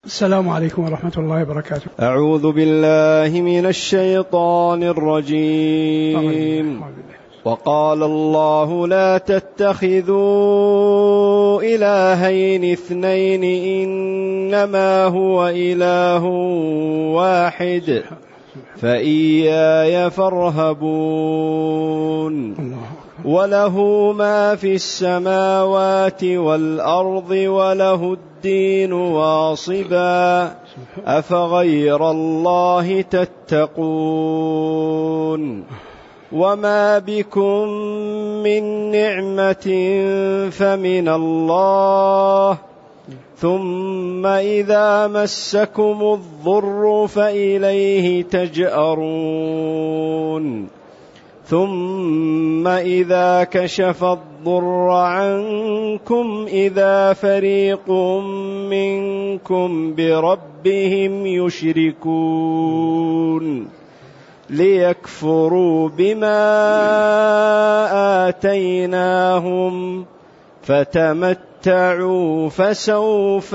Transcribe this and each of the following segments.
السلام عليكم ورحمة الله وبركاته. أعوذ بالله من الشيطان الرجيم. وقال الله لا تتخذوا إلهين اثنين إنما هو إله واحد فإياي فارهبون وله ما في السماوات والأرض وله الدين واصبا أفغير الله تتقون وما بكم من نعمة فمن الله ثم إذا مسكم الضر فإليه تجأرون ثم إذا كشف الضر عنكم إذا فريق منكم بربهم يشركون ليكفروا بما آتيناهم فتمتعوا فسوف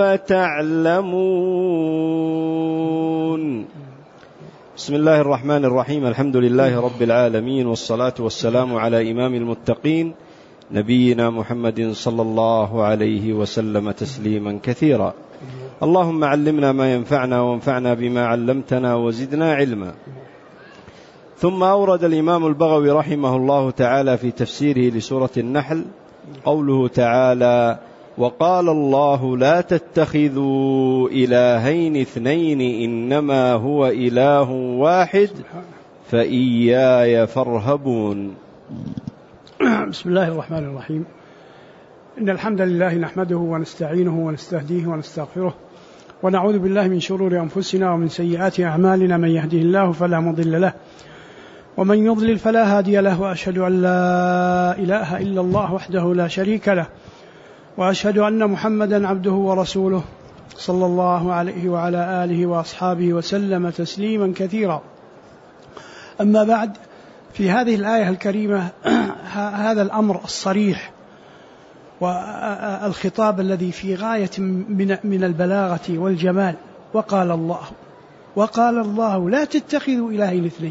تعلمون. بسم الله الرحمن الرحيم. الحمد لله رب العالمين، والصلاة والسلام على إمام المتقين نبينا محمد صلى الله عليه وسلم تسليما كثيرا. اللهم علمنا ما ينفعنا وانفعنا بما علمتنا وزدنا علما. ثم أورد الإمام البغوي رحمه الله تعالى في تفسيره لسورة النحل قوله تعالى: وقال الله لا تتخذوا إلهين اثنين إنما هو إله واحد فإياي فارهبون. بسم الله الرحمن الرحيم. إن الحمد لله نحمده ونستعينه ونستهديه ونستغفره ونعوذ بالله من شرور أنفسنا ومن سيئات أعمالنا، من يهده الله فلا مضل له ومن يضلل فلا هادي له، وأشهد أن لا إله إلا الله وحده لا شريك له، وأشهد أن محمدا عبده ورسوله صلى الله عليه وعلى آله وأصحابه وسلم تسليما كثيرا. أما بعد، في هذه الآية الكريمة هذا الأمر الصريح والخطاب الذي في غاية من البلاغة والجمال. وقال الله لا تتخذوا إلهين اثنين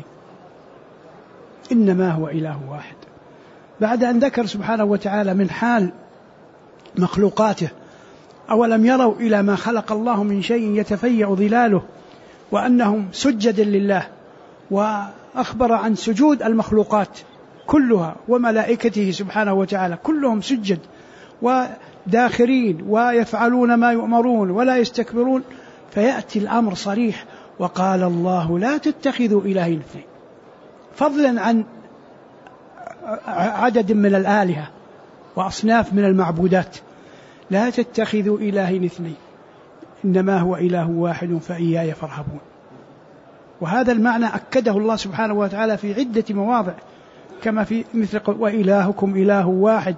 إنما هو إله واحد، بعد أن ذكر سبحانه وتعالى من حال مخلوقاته: أولم يروا إلى ما خلق الله من شيء يتفيأ ظلاله، وأنهم سجد لله، وأخبر عن سجود المخلوقات كلها وملائكته سبحانه وتعالى كلهم سجد وداخرين ويفعلون ما يؤمرون ولا يستكبرون. فيأتي الأمر صريح: وقال الله لا تتخذوا إلهين اثنين، فضلا عن عدد من الآلهة وأصناف من المعبودات. لا تتخذوا إلهين اثنين إنما هو إله واحد فإياي فارهبون. وهذا المعنى أكده الله سبحانه وتعالى في عدة مواضع، كما في مثل وإلهكم إله واحد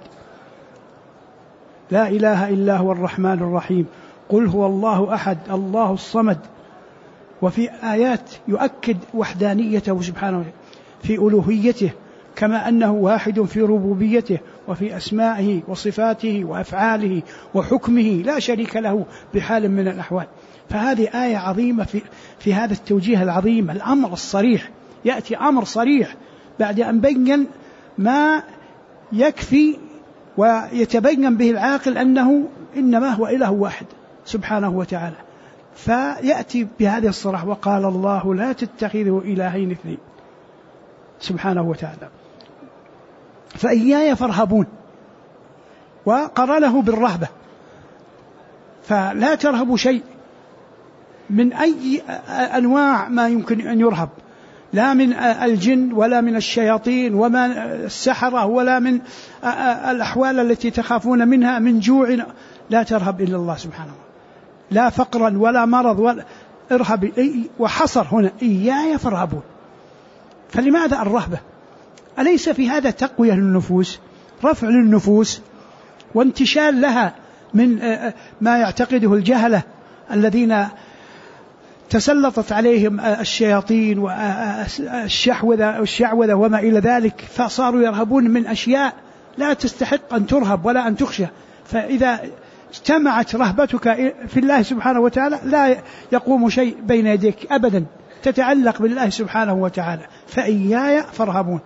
لا إله إلا هو الرحمن الرحيم، قل هو الله أحد الله الصمد. وفي آيات يؤكد وحدانيته سبحانه في ألوهيته، كما أنه واحد في ربوبيته وفي أسمائه وصفاته وأفعاله وحكمه لا شريك له بحال من الأحوال. فهذه آية عظيمة في هذا التوجيه العظيم، الأمر الصريح. يأتي أمر صريح بعد أن بين ما يكفي ويتبين به العاقل أنه إنما هو إله واحد سبحانه وتعالى، فيأتي بهذه الصراحة: وقال الله لا تتخذوا إلهين اثنين سبحانه وتعالى فإياي فارهبون، وقرنه بالرهبة. فلا ترهبوا شيء من أي أنواع ما يمكن أن يرهب، لا من الجن ولا من الشياطين وما السحرة ولا من الأحوال التي تخافون منها من جوع. لا ترهب إلا الله سبحانه، لا فقرا ولا مرض ولا ارهب. وحصر هنا إياي فارهبون. فلماذا الرهبة؟ أليس في هذا تقوية للنفوس، رفع للنفوس وانتشال لها من ما يعتقده الجهلة الذين تسلطت عليهم الشياطين والشعوذة وما إلى ذلك، فصاروا يرهبون من أشياء لا تستحق أن ترهب ولا أن تخشى. فإذا اجتمعت رهبتك في الله سبحانه وتعالى لا يقوم شيء بين يديك أبدا، تتعلق بالله سبحانه وتعالى. فإياي فارهبون.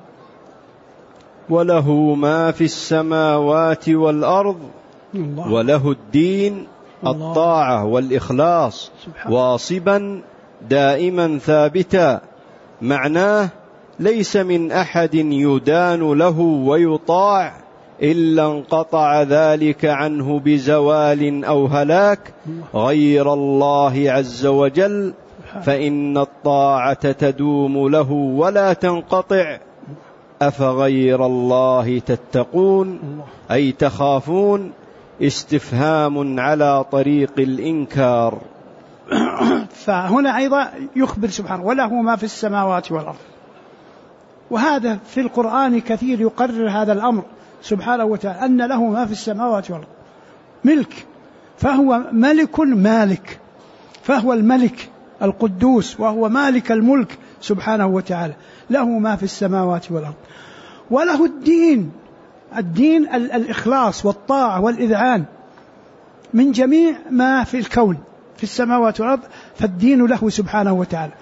وله ما في السماوات والأرض الله. وله الدين الله. الطاعة والإخلاص واصبا دائما ثابتا. معناه ليس من أحد يدان له ويطاع إلا انقطع ذلك عنه بزوال أو هلاك غير الله عز وجل، فإن الطاعة تدوم له ولا تنقطع. أفغير الله تتقون أي تخافون، استفهام على طريق الإنكار. فهنا أيضا يخبر سبحانه وله ما في السماوات والأرض، وهذا في القرآن كثير يقرر هذا الأمر سبحانه وتعالى، أن له ما في السماوات والأرض ملك، فهو ملك مالك، فهو الملك القدوس وهو مالك الملك سبحانه وتعالى، له ما في السماوات والأرض. وله الدين الإخلاص والطاعة والإذعان من جميع ما في الكون في السماوات والأرض، فالدين له سبحانه وتعالى.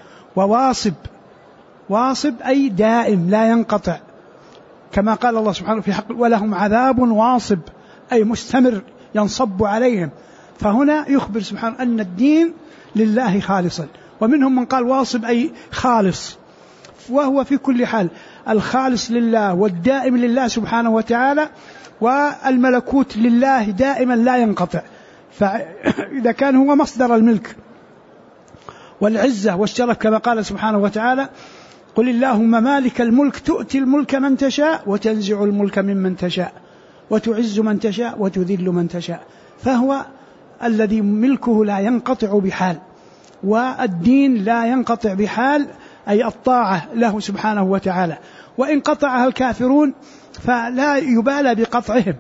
واصب أي دائم لا ينقطع، كما قال الله سبحانه في حق ولهم عذاب واصب أي مستمر ينصب عليهم. فهنا يخبر سبحانه أن الدين لله خالصا، ومنهم من قال واصب أي خالص، وهو في كل حال الخالص لله والدائم لله سبحانه وتعالى، والملكوت لله دائما لا ينقطع. فإذا كان هو مصدر الملك والعزة والشرف كما قال سبحانه وتعالى قل اللهم مالك الملك تؤتي الملك من تشاء وتنزع الملك ممن تشاء وتعز من تشاء وتذل من تشاء، فهو الذي ملكه لا ينقطع بحال، والدين لا ينقطع بحال، أي الطاعة له سبحانه وتعالى. وإن قطعها الكافرون فلا يبالى بقطعهم،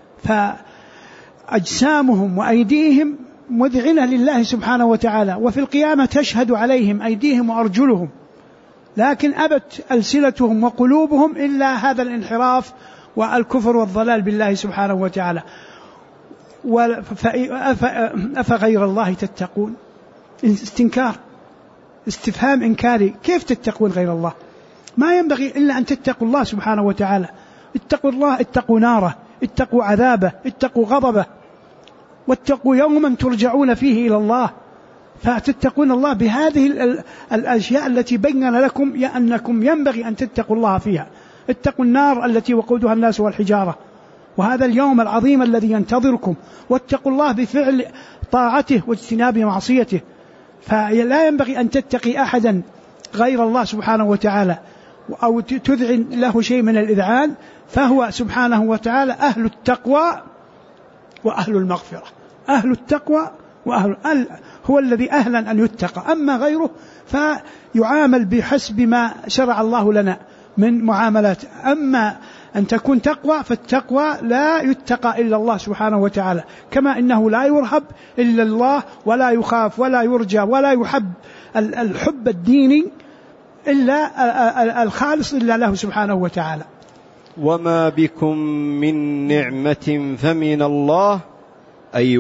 فأجسامهم وأيديهم مذعنة لله سبحانه وتعالى، وفي القيامة تشهد عليهم أيديهم وأرجلهم، لكن أبت ألسنتهم وقلوبهم إلا هذا الانحراف والكفر والضلال بالله سبحانه وتعالى. أفغير الله تتقون، استنكار، استفهام إنكاري، كيف تتقون غير الله؟ ما ينبغي إلا أن تتقوا الله سبحانه وتعالى. اتقوا الله، اتقوا ناره، اتقوا عذابه، اتقوا غضبه، واتقوا يوما ترجعون فيه إلى الله. فتتقون الله بهذه الأشياء التي بين لكم أنكم ينبغي أن تتقوا الله فيها. اتقوا النار التي وقودها الناس والحجارة، وهذا اليوم العظيم الذي ينتظركم، واتقوا الله بفعل طاعته واجتناب معصيته. فلا ينبغي أن تتقي أحدا غير الله سبحانه وتعالى أو تذعن له شيء من الإذعان، فهو سبحانه وتعالى أهل التقوى وأهل المغفرة. أهل التقوى هو الذي أهلا أن يتقى، أما غيره فيعامل بحسب ما شرع الله لنا من معاملات. أما أن تكون تقوى، فالتقوى لا يتقى إلا الله سبحانه وتعالى، كما إنه لا يرهب إلا الله، ولا يخاف ولا يرجى ولا يحب الحب الديني إلا الخالص إلا له سبحانه وتعالى. وما بكم من نعمة فمن الله، أي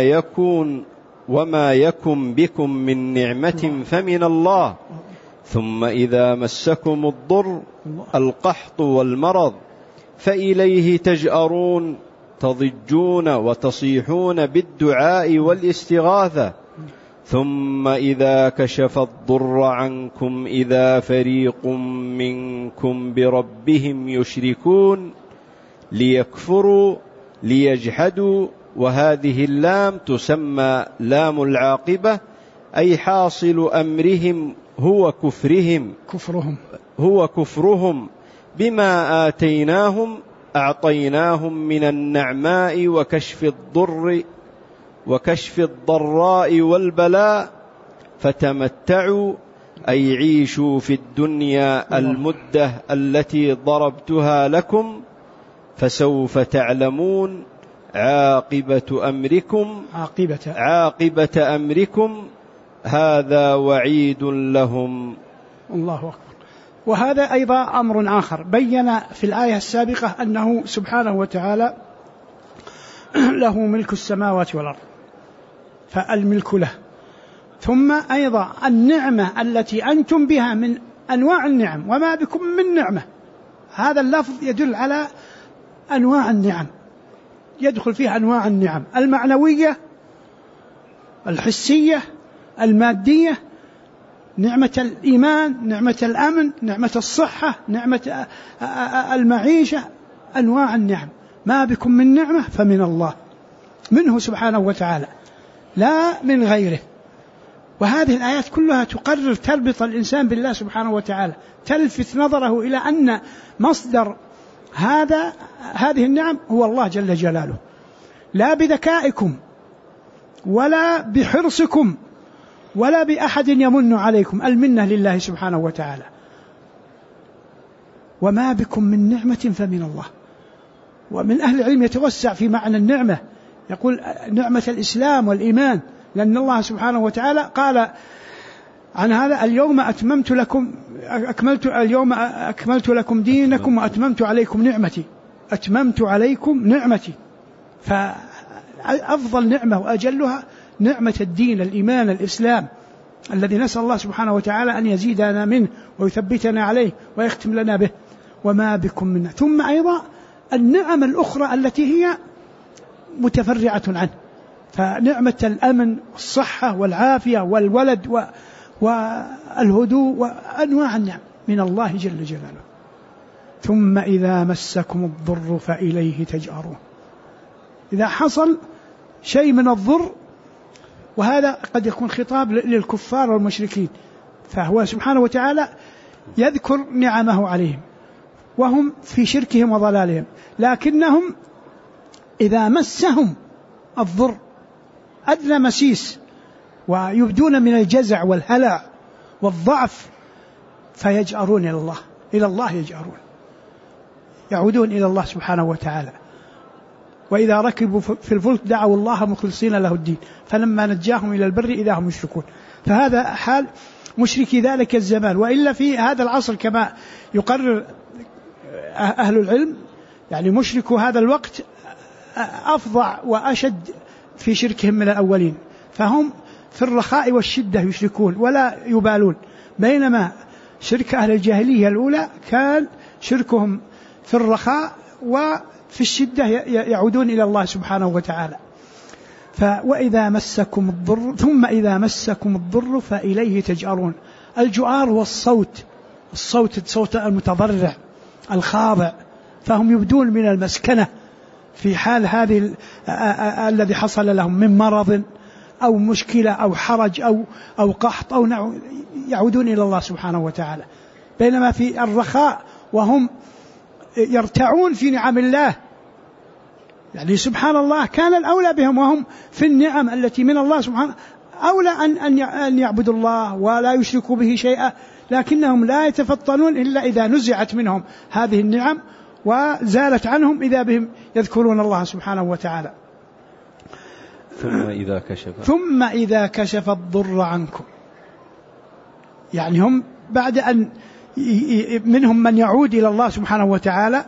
وما يكن بكم من نعمة فمن الله. ثم إذا مسكم الضر القحط والمرض فإليه تجأرون، تضجون وتصيحون بالدعاء والاستغاثة. ثم إذا كشف الضر عنكم إذا فريق منكم بربهم يشركون، ليكفروا ليجحدوا. وهذه اللام تسمى لام العاقبة، أي حاصل أمرهم هو كفرهم بما أعطيناهم من النعماء وكشف الضراء والبلاء. فتمتعوا أي عيشوا في الدنيا المدة التي ضربتها لكم، فسوف تعلمون عاقبة أمركم. هذا وعيد لهم. الله أكبر. وهذا أيضا أمر آخر بين في الآية السابقة أنه سبحانه وتعالى له ملك السماوات والأرض فالملك له. ثم أيضا النعمة التي أنتم بها من أنواع النعم، وما بكم من نعمة، هذا اللفظ يدل على أنواع النعم، يدخل فيها أنواع النعم المعنوية، الحسية، المادية، نعمة الإيمان، نعمة الأمن، نعمة الصحة، نعمة المعيشة، أنواع النعم. ما بكم من نعمة فمن الله، منه سبحانه وتعالى لا من غيره. وهذه الآيات كلها تقرر تربط الإنسان بالله سبحانه وتعالى، تلفت نظره إلى أن مصدر هذه النعم هو الله جل جلاله، لا بذكائكم ولا بحرصكم ولا بأحد يمن عليكم، المنة لله سبحانه وتعالى. وما بكم من نعمة فمن الله. ومن أهل العلم يتوسع في معنى النعمة، يقول نعمة الإسلام والإيمان، لأن الله سبحانه وتعالى قال عن هذا اليوم أكملت لكم دينكم وأتممت عليكم نعمتي، أتممت عليكم نعمتي. فأفضل نعمة وأجلها نعمة الدين، الإيمان، الإسلام، الذي نسأل الله سبحانه وتعالى أن يزيدنا منه ويثبتنا عليه ويختم لنا به. وما بكم منه. ثم أيضا النعم الأخرى التي هي متفرعة عنه، فنعمة الأمن والصحة والعافية والولد والهدوء وأنواع النعم من الله جل جلاله. ثم إذا مسكم الضر فإليه تجأرون. إذا حصل شيء من الضر، وهذا قد يكون خطاب للكفار والمشركين، فهو سبحانه وتعالى يذكر نعمه عليهم وهم في شركهم وضلالهم، لكنهم إذا مسهم الضر أدنى مسيس ويبدون من الجزع والهلع والضعف فيجأرون إلى الله يجأرون، يعودون إلى الله سبحانه وتعالى. وإذا ركبوا في الفلك دعوا الله مخلصين له الدين فلما نجاهم إلى البر إذا هم يشركون. فهذا حال مشركي ذلك الزمان. وإلا في هذا العصر كما يقرر أهل العلم، يعني مشركو هذا الوقت أفظع وأشد في شركهم من الأولين، فهم في الرخاء والشدة يشركون ولا يبالون، بينما شرك أهل الجاهلية الأولى كان شركهم في الرخاء وفي الشدة يعودون إلى الله سبحانه وتعالى. وإذا مسكم الضر ثم إذا مسكم الضر فإليه تجأرون. الجؤار هو الصوت المتضرع الخاضع، فهم يبدون من المسكنة في حال هذه الذي حصل لهم من مرض أو مشكلة أو حرج أو قحط أو يعودون إلى الله سبحانه وتعالى، بينما في الرخاء وهم يرتعون في نعم الله، يعني سبحان الله كان الأولى بهم وهم في النعم التي من الله سبحانه أولى أن يعبدوا الله ولا يشركوا به شيئا، لكنهم لا يتفطنون إلا إذا نزعت منهم هذه النعم وزالت عنهم إذا بهم يذكرون الله سبحانه وتعالى. ثم إذا كشف الضر عنكم، يعني هم بعد أن منهم من يعود إلى الله سبحانه وتعالى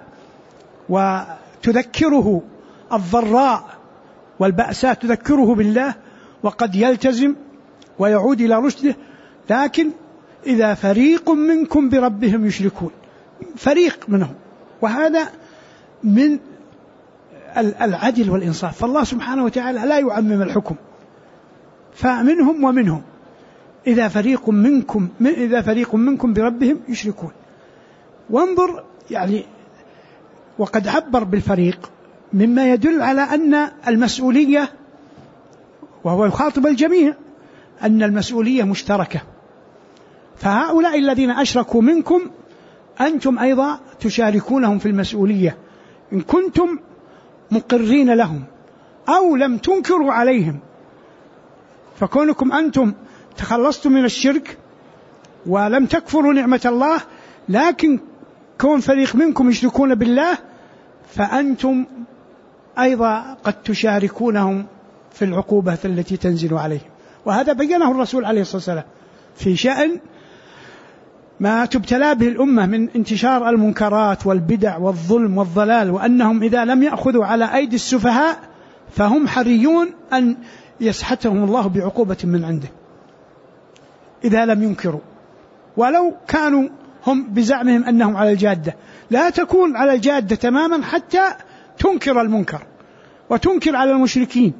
وتذكره الضراء والبأساء تذكره بالله وقد يلتزم ويعود إلى رشده، لكن إذا فريق منكم بربهم يشركون، فريق منهم، وهذا من العدل والإنصاف، فالله سبحانه وتعالى لا يعمم الحكم، فمنهم ومنهم إذا فريق منكم بربهم يشركون. وانظر يعني وقد عبر بالفريق مما يدل على أن المسؤولية، وهو يخاطب الجميع، أن المسؤولية مشتركة، فهؤلاء الذين أشركوا منكم أنتم أيضا تشاركونهم في المسؤولية إن كنتم مقرين لهم أو لم تنكروا عليهم. فكونكم أنتم تخلصتم من الشرك ولم تكفروا نعمة الله، لكن كون فريق منكم يشركون بالله فأنتم أيضا قد تشاركونهم في العقوبة التي تنزل عليهم. وهذا بيّنه الرسول عليه الصلاة والسلام في شأن ما تبتلى به الأمة من انتشار المنكرات والبدع والظلم والضلال، وأنهم إذا لم يأخذوا على أيدي السفهاء فهم حريون أن يسحتهم الله بعقوبة من عنده إذا لم ينكروا، ولو كانوا هم بزعمهم أنهم على الجادة. لا تكون على الجادة تماما حتى تنكر المنكر وتنكر على المشركين،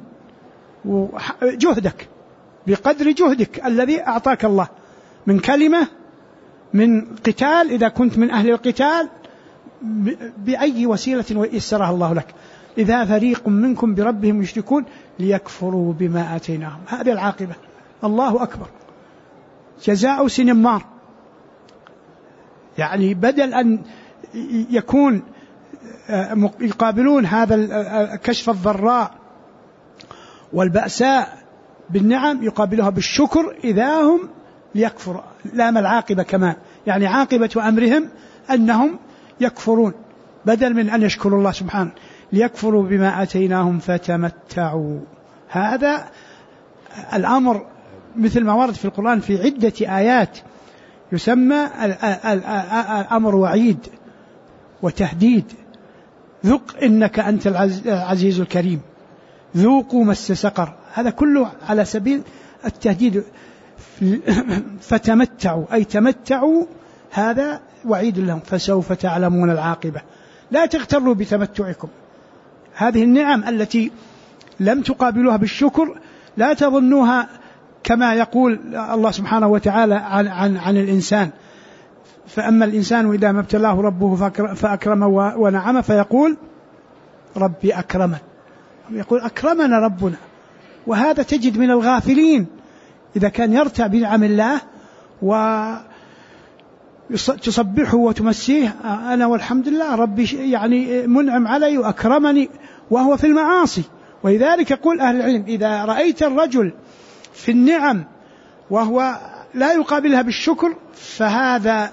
جهدك بقدر جهدك الذي أعطاك الله من كلمة، من قتال إذا كنت من أهل القتال، بأي وسيلة يسرها الله لك. إذا فريق منكم بربهم يشركون ليكفروا بما آتيناهم، هذه العاقبة. الله أكبر. جزاء سنمار، يعني بدل أن يكون يقابلون هذا كشف الضراء والبأساء بالنعم يقابلها بالشكر إذا هم ليكفروا. لام العاقبة كمان، يعني عاقبة أمرهم أنهم يكفرون بدل من أن يشكروا الله سبحانه. ليكفروا بما آتيناهم فتمتعوا. هذا الأمر مثل ما ورد في القرآن في عدة آيات يسمى الأمر وعيد وتهديد. ذق إنك أنت العزيز الكريم، ذوقوا مس سقر، هذا كله على سبيل التهديد. فتمتعوا أي تمتعوا، هذا وعيد لهم، فسوف تعلمون العاقبة. لا تغتروا بتمتعكم، هذه النعم التي لم تقابلوها بالشكر لا تظنوها كما يقول الله سبحانه وتعالى عن الإنسان. فأما الإنسان إذا ما ابتلاه ربه فأكرمه ونعمه فيقول ربي أكرمن، يقول أكرمنا ربنا. وهذا تجد من الغافلين إذا كان يرتع بنعم الله وتصبحه وتمسيه، أنا والحمد لله ربي يعني منعم علي وأكرمني، وهو في المعاصي. ولذلك يقول أهل العلم إذا رأيت الرجل في النعم وهو لا يقابلها بالشكر فهذا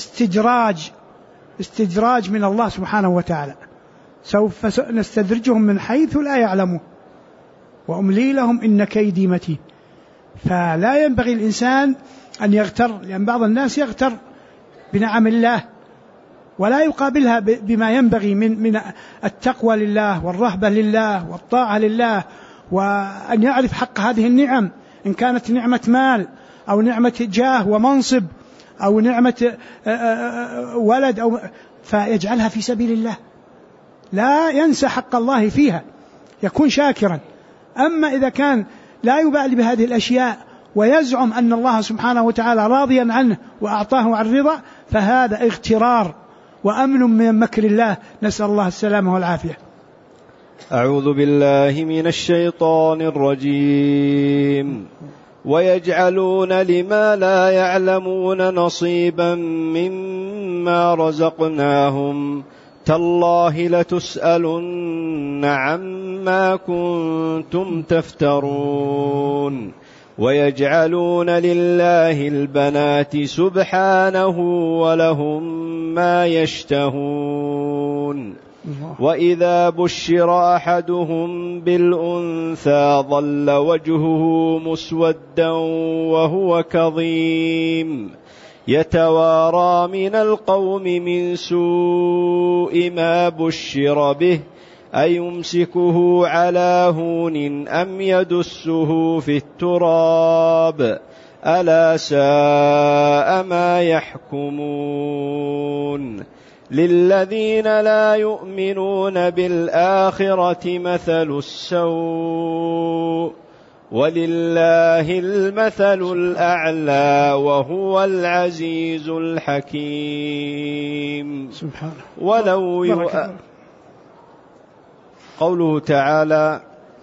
استدراج من الله سبحانه وتعالى. سوف نستدرجهم من حيث لا يعلمون وأملي لهم إن كيدي متين. فلا ينبغي الإنسان أن يغتر، لأن بعض الناس يغتر بنعم الله ولا يقابلها بما ينبغي من التقوى لله والرهبة لله والطاعة لله، وأن يعرف حق هذه النعم، إن كانت نعمة مال أو نعمة جاه ومنصب أو نعمة ولد أو فيجعلها في سبيل الله، لا ينسى حق الله فيها، يكون شاكرا. أما إذا كان لا يبالي بهذه الأشياء ويزعم أن الله سبحانه وتعالى راضيا عنه وأعطاه عن رضا، فهذا اغترار وأمن من مكر الله، نسأل الله السلامة والعافية. أعوذ بالله من الشيطان الرجيم. ويجعلون لما لا يعلمون نصيبا مما رزقناهم تالله لتسألن عما كنتم تفترون. ويجعلون لله البنات سبحانه ولهم ما يشتهون. وإذا بشر أحدهم بالأنثى ظل وجهه مسودا وهو كظيم يتوارى من القوم من سوء ما بشر به أيمسكه على هون أم يدسه في التراب ألا ساء ما يحكمون. للذين لا يؤمنون بالآخرة مثل السوء ولله المثل الأعلى وهو العزيز الحكيم. سبحانه. ولو قوله تعالى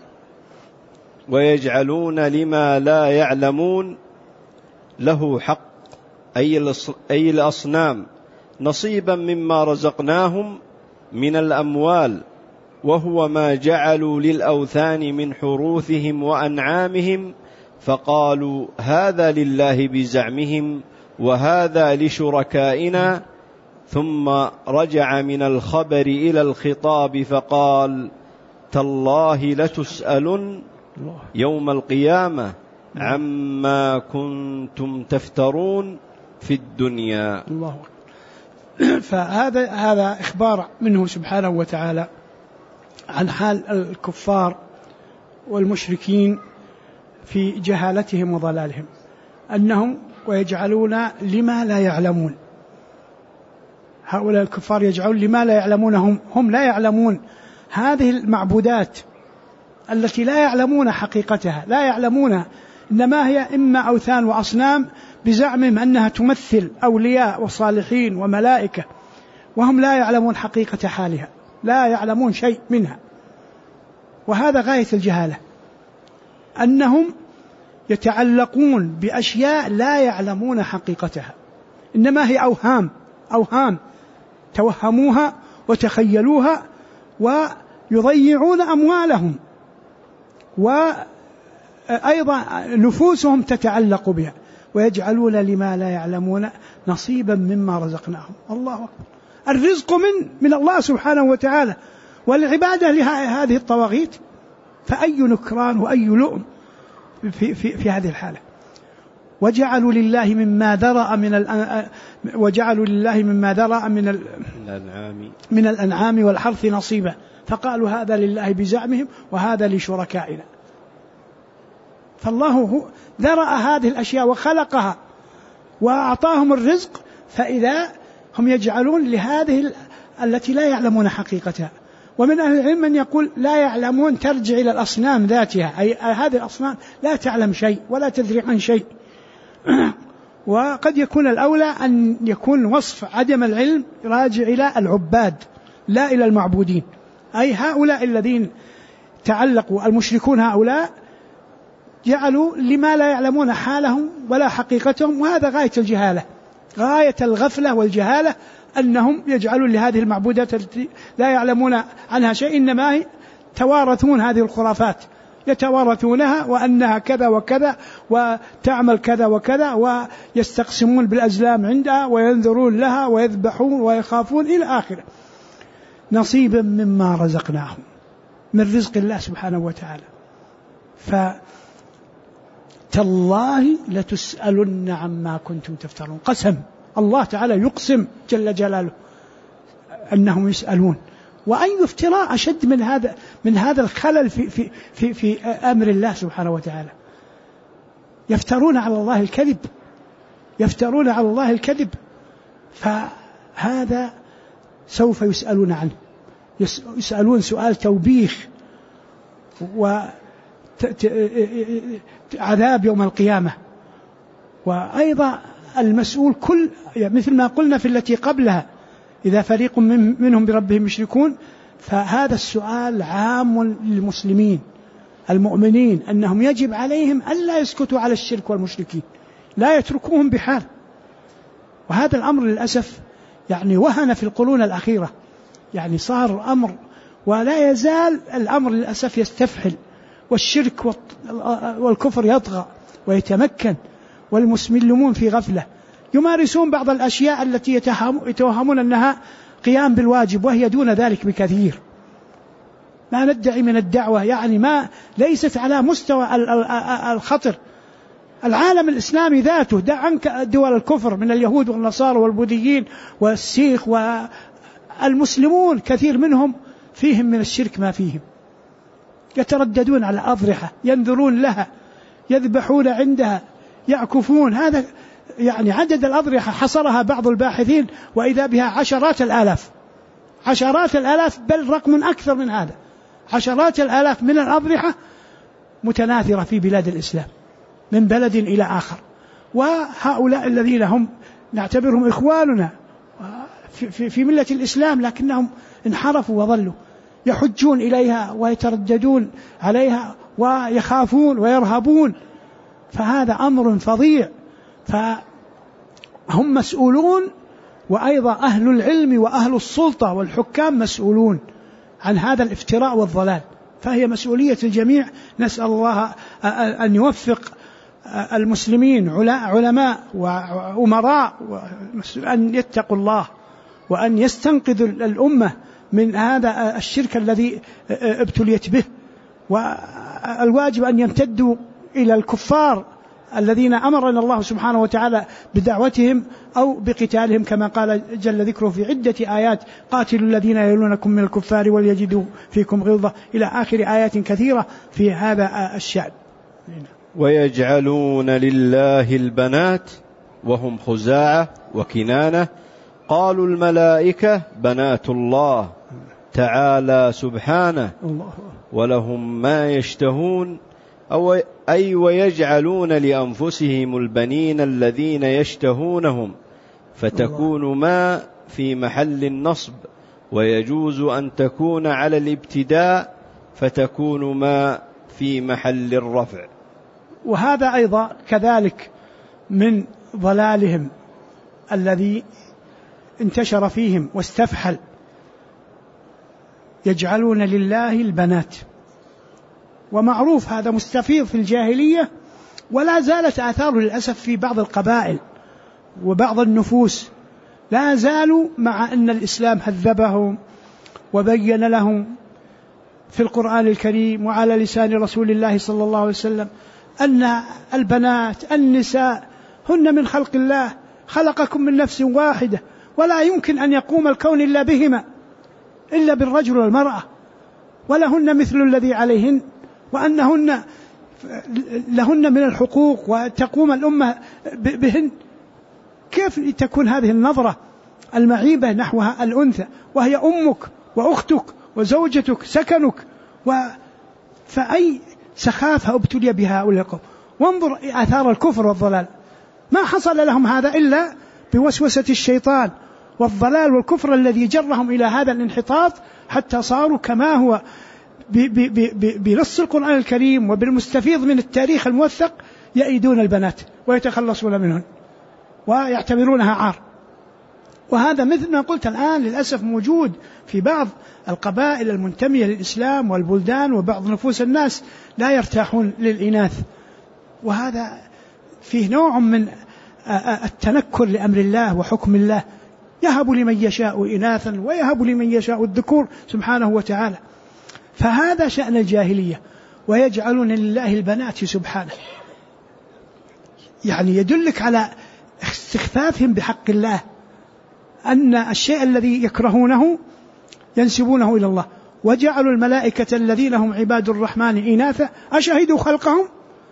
ويجعلون لما لا يعلمون له حق أي الأصنام نصيبا مما رزقناهم من الأموال، وهو ما جعلوا للأوثان من حروثهم وأنعامهم، فقالوا هذا لله بزعمهم وهذا لشركائنا، ثم رجع من الخبر إلى الخطاب فقال تالله لتسألن يوم القيامة عما كنتم تفترون في الدنيا. الله. فهذا إخبار منه سبحانه وتعالى عن حال الكفار والمشركين في جهالتهم وضلالهم أنهم ويجعلون لما لا يعلمون. هؤلاء الكفار يجعلون لما لا يعلمون، هم لا يعلمون هذه المعبودات التي لا يعلمون حقيقتها، لا يعلمون، إنما هي إما أوثان وأصنام بزعمهم أنها تمثل أولياء وصالحين وملائكة، وهم لا يعلمون حقيقة حالها، لا يعلمون شيء منها. وهذا غاية الجهالة، أنهم يتعلقون بأشياء لا يعلمون حقيقتها، إنما هي أوهام توهموها وتخيلوها، ويضيعون أموالهم، وأيضا نفوسهم تتعلق بها، ويجعلون لما لا يعلمون نصيبا مما رزقناهم. الله أكبر. الرزق من الله سبحانه وتعالى، والعبادة لهذه الطواغيت، فأي نكران وأي لؤم في هذه الحالة. وجعلوا لله مما ذرأ من الأنعام والحرث نصيبا، فقالوا هذا لله بزعمهم وهذا لشركائنا. فالله ذرأ هذه الأشياء وخلقها وأعطاهم الرزق، فإذا هم يجعلون لهذه التي لا يعلمون حقيقتها. ومن أهل العلم من يقول لا يعلمون ترجع إلى الأصنام ذاتها، أي هذه الأصنام لا تعلم شيء ولا تدري عن شيء. وقد يكون الأولى أن يكون وصف عدم العلم راجع إلى العباد لا إلى المعبودين، أي هؤلاء الذين تعلقوا، المشركون هؤلاء جعلوا لما لا يعلمون حالهم ولا حقيقتهم، وهذا غاية الجهالة، غاية الغفلة والجهالة، أنهم يجعلون لهذه المعبودات التي لا يعلمون عنها شيء، إنما توارثون هذه الخرافات، يتوارثونها وأنها كذا وكذا وتعمل كذا وكذا، ويستقسمون بالأزلام عندها وينذرون لها ويذبحون ويخافون إلى آخره، نصيبا مما رزقناهم من رزق الله سبحانه وتعالى. فتالله لتسألن عما كنتم تفترون. قسم الله تعالى، يقسم جل جلاله أنهم يسألون. وأي افتراء أشد من هذا الخلل في أمر الله سبحانه وتعالى. يفترون على الله الكذب، فهذا سوف يسألون عنه، يسألون سؤال توبيخ وعذاب يوم القيامة. وأيضا المسؤول مثل ما قلنا في التي قبلها، إذا فريق منهم بربهم يشركون، فهذا السؤال عام للمسلمين المؤمنين، أنهم يجب عليهم ألا يسكتوا على الشرك والمشركين، لا يتركوهم بحال. وهذا الأمر للأسف وهن في القرون الأخيرة، صار أمر، ولا يزال الأمر للأسف يستفحل، والشرك والكفر يطغى ويتمكن، والمسلمون في غفلة يمارسون بعض الأشياء التي يتوهمون أنها قيام بالواجب، وهي دون ذلك بكثير. ما ندعي من الدعوة ما ليست على مستوى الخطر. العالم الإسلامي ذاته، دع عنك دول الكفر من اليهود والنصارى والبوذيين والسيخ، والمسلمون كثير منهم فيهم من الشرك ما فيهم، يترددون على أضرحة، ينذرون لها، يذبحون عندها، يعكفون. هذا عدد الأضرحة حصرها بعض الباحثين وإذا بها عشرات الآلاف، بل رقم أكثر من هذا، عشرات الآلاف من الأضرحة متناثرة في بلاد الإسلام من بلد إلى آخر. وهؤلاء الذين هم نعتبرهم إخواننا في ملة الإسلام، لكنهم انحرفوا وظلوا يحجون إليها ويترددون عليها ويخافون ويرهبون، فهذا أمر فظيع. فهم مسؤولون، وأيضا أهل العلم وأهل السلطة والحكام مسؤولون عن هذا الافتراء والضلال، فهي مسؤولية الجميع. نسأل الله أن يوفق المسلمين، علماء وأمراء، أن يتقوا الله وأن يستنقذوا الأمة من هذا الشرك الذي ابتليت به. والواجب أن يمتدوا إلى الكفار الذين أمرنا الله سبحانه وتعالى بدعوتهم أو بقتالهم، كما قال جل ذكره في عدة آيات: قاتلوا الذين يلونكم من الكفار وليجدوا فيكم غلظة، إلى آخر آيات كثيرة في هذا الشأن. ويجعلون لله البنات وهم خزاعة وكنانة قالوا الملائكة بنات الله تعالى سبحانه ولهم ما يشتهون، أي ويجعلون لأنفسهم البنين الذين يشتهونهم، فتكون ما في محل النصب، ويجوز أن تكون على الابتداء فتكون ما في محل الرفع. وهذا أيضا كذلك من ضلالهم الذي انتشر فيهم واستفحل، يجعلون لله البنات. ومعروف هذا مستفيض في الجاهلية، ولا زالت آثاره للأسف في بعض القبائل وبعض النفوس، لا زالوا، مع أن الإسلام هذبهم وبين لهم في القرآن الكريم وعلى لسان رسول الله صلى الله عليه وسلم أن البنات النساء هن من خلق الله، خلقكم من نفس واحدة، ولا يمكن أن يقوم الكون إلا بهما، إلا بالرجل والمرأة، ولهن مثل الذي عليهن، وأنهن لهن من الحقوق وتقوم الأمة بهن. كيف تكون هذه النظرة المعيبة نحوها الأنثى وهي أمك وأختك وزوجتك سكنك؟ فأي سخافة ابتلي بها هؤلاء القوم. وانظر آثار الكفر والضلال، ما حصل لهم هذا إلا بوسوسة الشيطان والضلال والكفر الذي جرهم إلى هذا الانحطاط، حتى صاروا كما هو بنص القرآن الكريم وبالمستفيض من التاريخ الموثق يأيدون البنات ويتخلصون منهن ويعتبرونها عار. وهذا مثل ما قلت الآن للأسف موجود في بعض القبائل المنتمية للإسلام والبلدان، وبعض نفوس الناس لا يرتاحون للإناث، وهذا فيه نوع من التنكر لأمر الله وحكم الله، يهب لمن يشاء إناثا ويهب لمن يشاء الذكور سبحانه وتعالى. فهذا شأن الجاهلية، ويجعلون لله البنات سبحانه، يعني يدلك على استخفافهم بحق الله، أن الشيء الذي يكرهونه ينسبونه إلى الله. وجعلوا الملائكة الذين هم عباد الرحمن إناثا أشهدوا خلقهم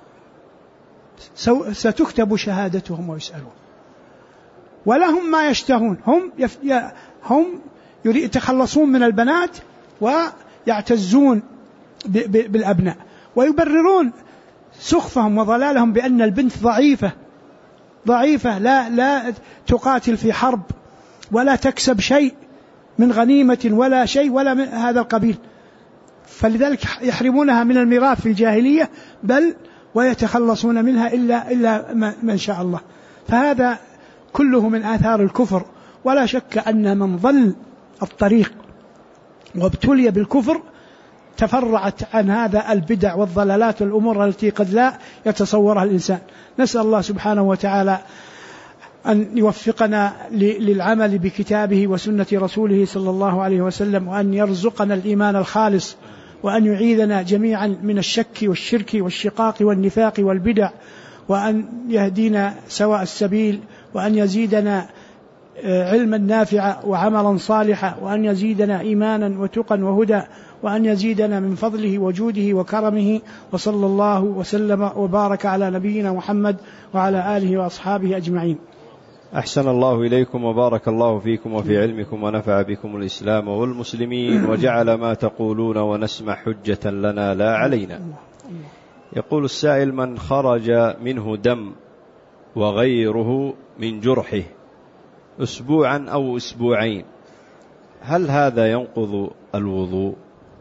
ستكتب شهادتهم ويسألون ولهم ما يشتهون. هم يتخلصون من البنات ويعتزون بالأبناء، ويبررون سخفهم وضلالهم بأن البنت ضعيفة لا تقاتل في حرب ولا تكسب شيء من غنيمة ولا شيء ولا من هذا القبيل، فلذلك يحرمونها من الميراث في الجاهلية، بل ويتخلصون منها إلا من شاء الله. فهذا كله من آثار الكفر، ولا شك أن من ضل الطريق وابتلي بالكفر تفرعت عن هذا البدع والضلالات والأمور التي قد لا يتصورها الإنسان. نسأل الله سبحانه وتعالى أن يوفقنا للعمل بكتابه وسنة رسوله صلى الله عليه وسلم، وأن يرزقنا الإيمان الخالص، وأن يعيذنا جميعا من الشك والشرك والشقاق والنفاق والبدع، وأن يهدينا سواء السبيل، وأن يزيدنا علما نافعا وعملا صالحا، وأن يزيدنا إيمانا وتقا وهدى، وأن يزيدنا من فضله وجوده وكرمه. وصلى الله وسلم وبارك على نبينا محمد وعلى آله وأصحابه أجمعين. أحسن الله إليكم وبارك الله فيكم وفي علمكم ونفع بكم الإسلام والمسلمين، وجعل ما تقولون ونسمع حجة لنا لا علينا. يقول السائل: من خرج منه دم وغيره من جرحه أسبوعا أو أسبوعين، هل هذا ينقض الوضوء؟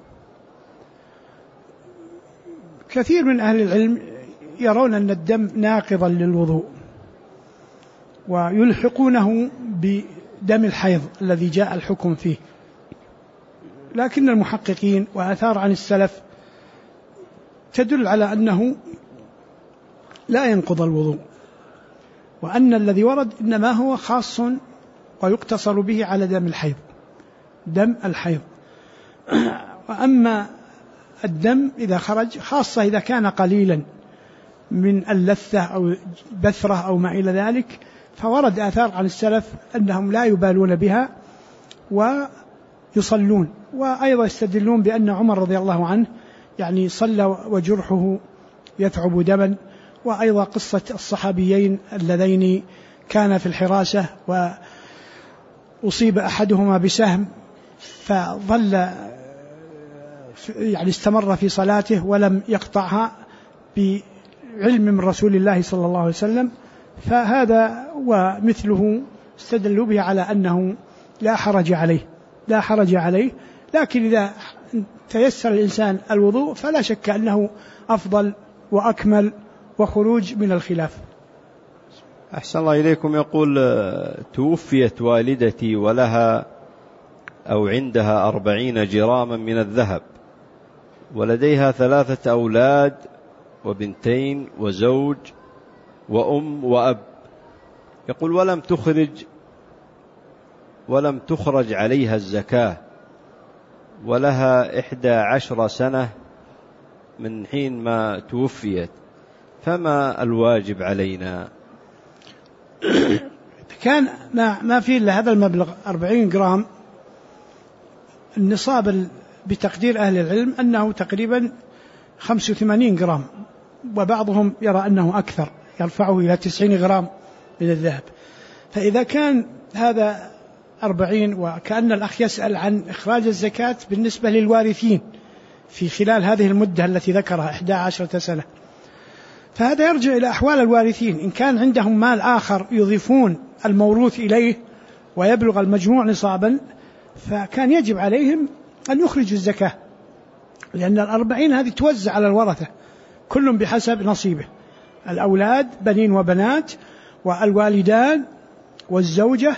كثير من أهل العلم يرون أن الدم ناقضا للوضوء، ويلحقونه بدم الحيض الذي جاء الحكم فيه، لكن المحققين وآثار عن السلف تدل على أنه لا ينقض الوضوء، وأن الذي ورد إنما هو خاص ويقتصر به على دم الحيض. وأما الدم إذا خرج، خاصة إذا كان قليلا من اللثة أو بثرة أو ما إلى ذلك، فورد آثار عن السلف أنهم لا يبالون بها ويصلون. وأيضا يستدلون بأن عمر رضي الله عنه يعني صلى وجرحه يثعب دما. وأيضا قصة الصحابيين اللذين كان في الحراسة وأصيب أحدهما بسهم فظل يعني استمر في صلاته ولم يقطعها بعلم من رسول الله صلى الله عليه وسلم، فهذا ومثله استدلوا به على أنه لا حرج عليه. لكن إذا تيسر الإنسان الوضوء فلا شك أنه أفضل وأكمل وخروج من الخلاف. أحسن الله إليكم. يقول: توفيت والدتي ولها أو عندها 40 جراما من الذهب، ولديها 3 أولاد وبنتين وزوج وأم وأب. يقول: ولم تخرج عليها الزكاة، ولها 11 سنة من حين ما توفيت، فما الواجب علينا؟ كان ما فيه إلا هذا المبلغ 40 جرام. النصاب بتقدير أهل العلم أنه تقريبا 85 جرام، وبعضهم يرى أنه أكثر، يرفعه إلى 90 جرام من الذهب. فإذا كان هذا 40، وكأن الأخ يسأل عن إخراج الزكاة بالنسبة للوارثين في خلال هذه المدة التي ذكرها 11 سنة، فهذا يرجع إلى أحوال الوارثين. إن كان عندهم مال آخر يضيفون الموروث إليه ويبلغ المجموع نصابا، فكان يجب عليهم أن يخرجوا الزكاة، لأن 40 هذه توزع على الورثة كل بحسب نصيبه، الأولاد بنين وبنات والوالدان والزوجة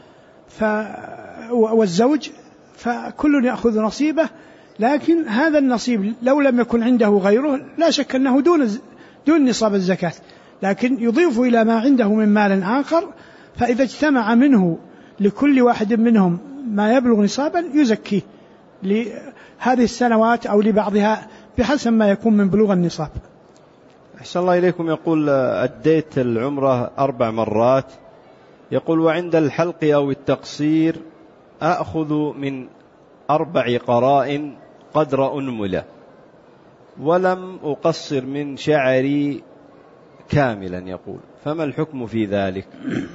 والزوج، فكل يأخذ نصيبه. لكن هذا النصيب لو لم يكن عنده غيره لا شك أنه دون نصاب الزكاة، لكن يضيف إلى ما عنده من مال آخر، فإذا اجتمع منه لكل واحد منهم ما يبلغ نصابا يزكيه لهذه السنوات أو لبعضها بحسب ما يكون من بلوغ النصاب. أحسن الله إليكم. يقول: أديت العمرة 4 مرات. يقول: وعند الحلق أو التقصير أخذ من 4 قرائن قدر أنملة، ولم أقصر من شعري كاملا. يقول: فما الحكم في ذلك؟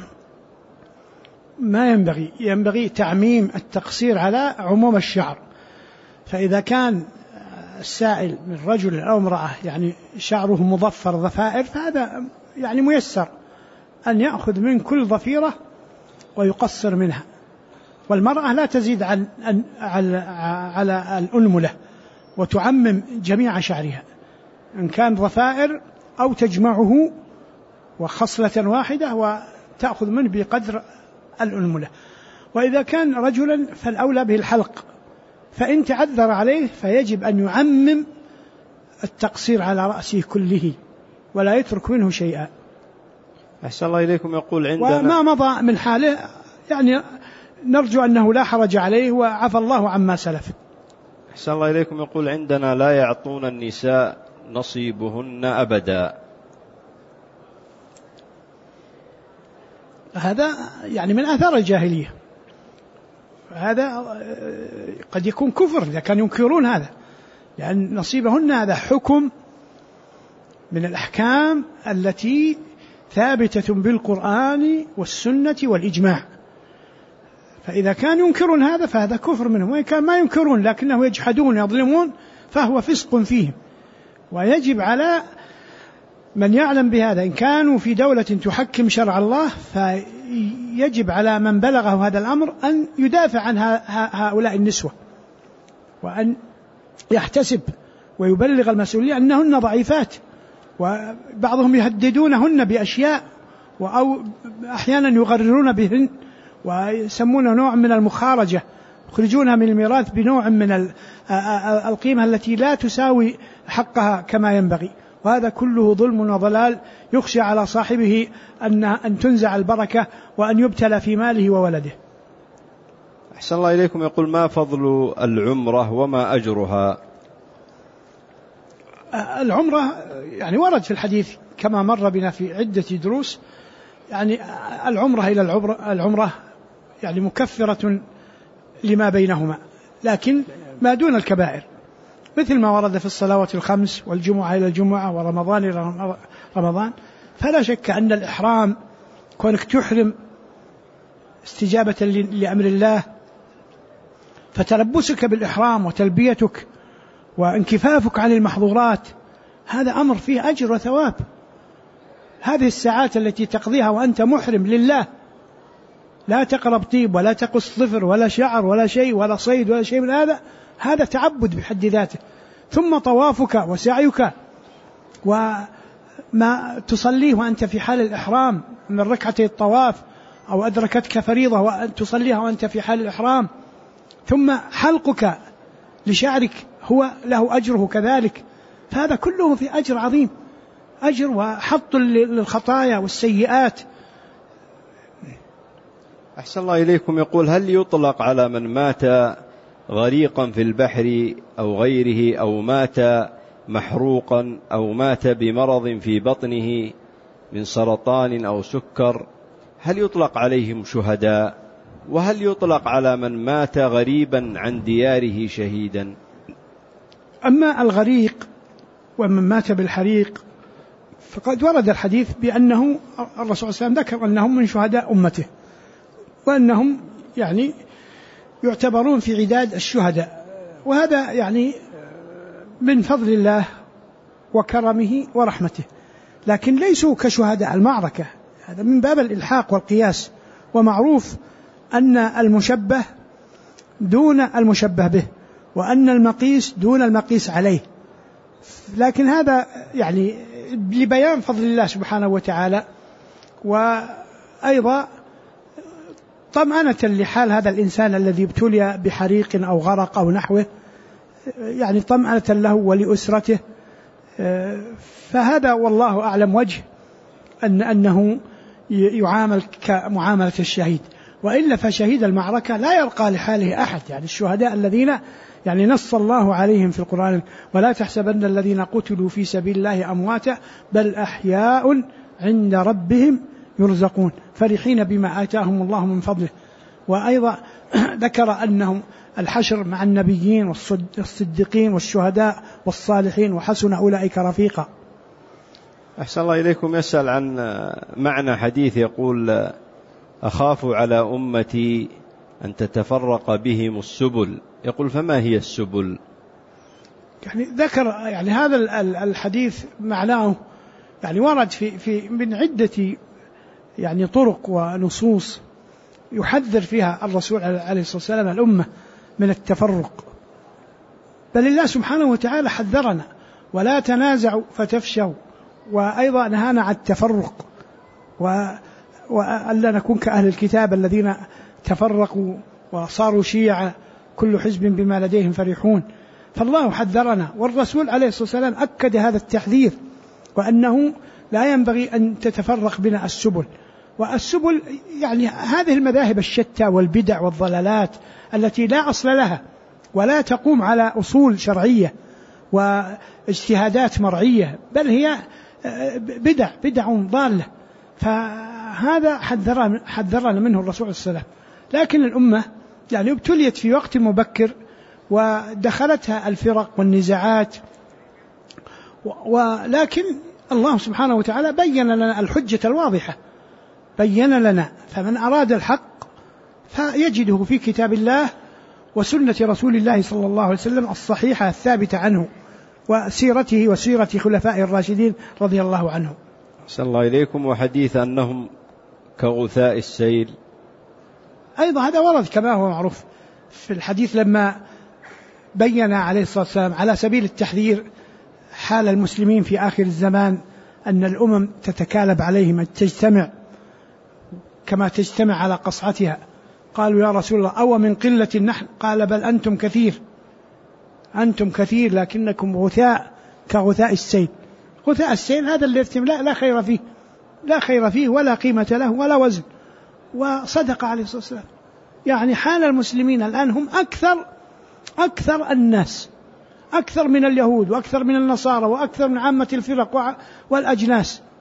ما ينبغي تعميم التقصير على عموم الشعر. فإذا كان السائل من رجل أو امرأة يعني شعره مضفر ضفائر، فهذا يعني ميسر أن يأخذ من كل ضفيرة ويقصر منها، والمرأة لا تزيد على الأنملة وتعمم جميع شعرها، إن كان ضفائر أو تجمعه وخصلة واحدة وتأخذ منه بقدر الأنملة. وإذا كان رجلا فالأولى به الحلق، فإن تعذر عليه فيجب أن يعمم التقصير على رأسه كله ولا يترك منه شيئا. أحسن الله إليكم. يقول: عندنا وما مضى من حاله يعني نرجو أنه لا حرج عليه وعفى الله عما سلف. أحسن الله إليكم. يقول: عندنا لا يعطون النساء نصيبهن أبدا. هذا يعني من آثار الجاهلية، هذا قد يكون كفر إذا كانوا ينكرون هذا، لأن نصيبهن هذا حكم من الأحكام التي ثابتة بالقرآن والسنة والإجماع، فإذا كانوا ينكرون هذا فهذا كفر منهم. وإن كان ما ينكرون لكنه يجحدون يظلمون فهو فسق فيهم. ويجب على من يعلم بهذا، إن كانوا في دولة تحكم شرع الله، فيجب على من بلغه هذا الأمر أن يدافع عن هؤلاء النسوة، وأن يحتسب ويبلغ المسؤولين أنهن ضعيفات، وبعضهم يهددونهن بأشياء أو أحيانا يغررون بهن ويسمون نوع من المخارجة، يخرجونها من الميراث بنوع من القيمة التي لا تساوي حقها كما ينبغي، وهذا كله ظلم وضلال يخشى على صاحبه أن تنزع البركة وأن يبتلى في ماله وولده. أحسن الله إليكم. يقول: ما فضل العمرة وما أجرها؟ العمرة يعني ورد في الحديث كما مر بنا في عدة دروس يعني العمرة إلى العمرة يعني مكفرة لما بينهما، لكن ما دون الكبائر مثل ما ورد في الصلوات الخمس والجمعة إلى الجمعة ورمضان إلى رمضان. فلا شك أن الإحرام كونك تحرم استجابة لأمر الله، فتلبسك بالإحرام وتلبيتك وانكفافك عن المحظورات هذا أمر فيه أجر وثواب. هذه الساعات التي تقضيها وأنت محرم لله، لا تقرب طيب ولا تقص ظفر ولا شعر ولا شيء ولا صيد ولا شيء من هذا تعبد بحد ذاته. ثم طوافك وسعيك وما تصليه وأنت في حال الإحرام من ركعتي الطواف أو أدركتك فريضة وأن تصليها وأنت في حال الإحرام، ثم حلقك لشعرك هو له أجره كذلك. فهذا كله في أجر عظيم، أجر وحط للخطايا والسيئات. أحسن الله إليكم. يقول: هل يطلق على من مات غريقا في البحر أو غيره، أو مات محروقا، أو مات بمرض في بطنه من سرطان أو سكر، هل يطلق عليهم شهداء؟ وهل يطلق على من مات غريبا عن دياره شهيدا؟ أما الغريق ومن مات بالحريق فقد ورد الحديث بأنه الرسول صلى الله عليه وسلم ذكر أنهم من شهداء أمته، وأنهم يعني يعتبرون في عداد الشهداء، وهذا يعني من فضل الله وكرمه ورحمته، لكن ليسوا كشهداء المعركة، هذا من باب الإلحاق والقياس. ومعروف أن المشبه دون المشبه به، وأن المقيس دون المقيس عليه، لكن هذا يعني لبيان فضل الله سبحانه وتعالى، وأيضا طمأنة لحال هذا الإنسان الذي ابتلي بحريق أو غرق أو نحوه، يعني طمأنة له ولأسرته. فهذا والله أعلم وجه أنه يعامل كمعاملة الشهيد، وإلا فشهيد المعركة لا يرقى لحاله أحد. يعني الشهداء الذين يعني نص الله عليهم في القرآن: ولا تحسبن الذين قتلوا في سبيل الله أمواتا بل أحياء عند ربهم يرزقون فرحين بما آتاهم الله من فضله. وأيضا ذكر أنهم الحشر مع النبيين والصديقين والشهداء والصالحين وحسن أولئك رفيقا. أحسن الله إليكم. يسأل عن معنى حديث يقول: أخاف على أمتي أن تتفرق بهم السبل. يقول: فما هي السبل؟ يعني ذكر يعني هذا الحديث معناه يعني ورد في من عدة يعني طرق ونصوص يحذر فيها الرسول عليه الصلاة والسلام الأمة من التفرق، بل الله سبحانه وتعالى حذرنا: ولا تنازعوا فتفشوا، وأيضا نهانا عن التفرق، وألا نكون كأهل الكتاب الذين تفرقوا وصاروا شيعا كل حزب بما لديهم فرحون. فالله حذرنا، والرسول عليه الصلاة والسلام أكد هذا التحذير، وأنه لا ينبغي أن تتفرق بنا السبل. والسبل يعني هذه المذاهب الشتى والبدع والضلالات التي لا أصل لها ولا تقوم على أصول شرعية واجتهادات مرعية، بل هي بدع ضالة. فهذا حذرنا منه الرسول عليه الصلاة والسلام. لكن الأمة يعني ابتليت في وقت مبكر ودخلتها الفرق والنزاعات، ولكن الله سبحانه وتعالى بين لنا الحجة الواضحة، بين لنا. فمن أراد الحق فيجده في كتاب الله وسنة رسول الله صلى الله عليه وسلم الصحيحة الثابتة عنه، وسيرته وسيرة خلفاء الراشدين رضي الله عنهم. أحسن الله إليكم. وحديث أنهم كغثاء السيل، أيضا هذا ورد كما هو معروف في الحديث لما بين عليه الصلاة والسلام على سبيل التحذير حال المسلمين في آخر الزمان، أن الأمم تتكالب عليهم أن تجتمع كما تجتمع على قصعتها. قالوا: يا رسول الله أو من قلة نحن؟ قال: بل أنتم كثير، أنتم كثير لكنكم غثاء كغثاء السيل. غثاء السيل هذا الارتماء لا خير فيه، لا خير فيه ولا قيمة له ولا وزن. وصدق عليه الصلاة والسلام. يعني حال المسلمين الآن هم أكثر الناس، أكثر من اليهود وأكثر من النصارى وأكثر من عامة الفرق والأجناس،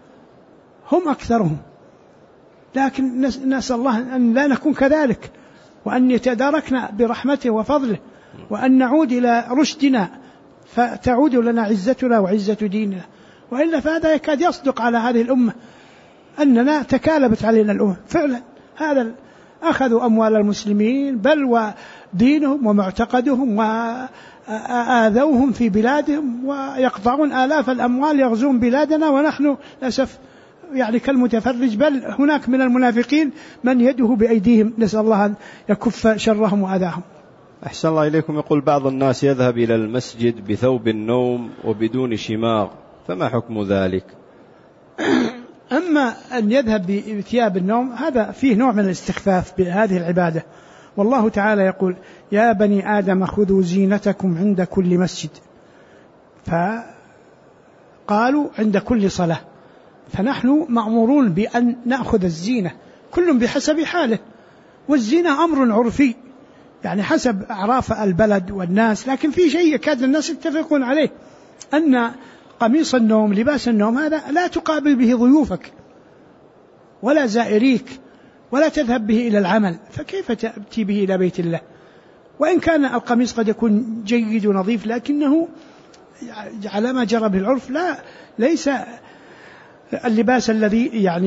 هم أكثرهم، لكن نسأل الله أن لا نكون كذلك، وأن يتداركنا برحمته وفضله، وأن نعود إلى رشدنا فتعود لنا عزتنا وعزة ديننا. وإلا فهذا يكاد يصدق على هذه الأمة أننا تكالبت علينا الأمة فعلا. هذا أخذوا أموال المسلمين بل ودينهم ومعتقدهم وآذوهم في بلادهم، ويقطعون آلاف الأموال يغزون بلادنا، ونحن للأسف يعني كالمتفرج، بل هناك من المنافقين من يده بأيديهم، نسأل الله أن يكف شرهم وأذاهم. أحسن الله إليكم. يقول بعض الناس يذهب إلى المسجد بثوب النوم وبدون شماغ، فما حكم ذلك؟ أما أن يذهب بثياب النوم هذا فيه نوع من الاستخفاف بهذه العبادة، والله تعالى يقول: يا بني آدم خذوا زينتكم عند كل مسجد، فقالوا عند كل صلاة، فنحن مأمورون بأن نأخذ الزينة كل بحسب حاله، والزينة أمر عرفي يعني حسب أعراف البلد والناس، لكن في شيء يكاد الناس يتفقون عليه، أن قميص النوم لباس النوم هذا لا تقابل به ضيوفك ولا زائريك ولا تذهب به إلى العمل، فكيف تأتي به إلى بيت الله؟ وإن كان القميص قد يكون جيد ونظيف، لكنه على ما جرى بالعرف ليس اللباس الذي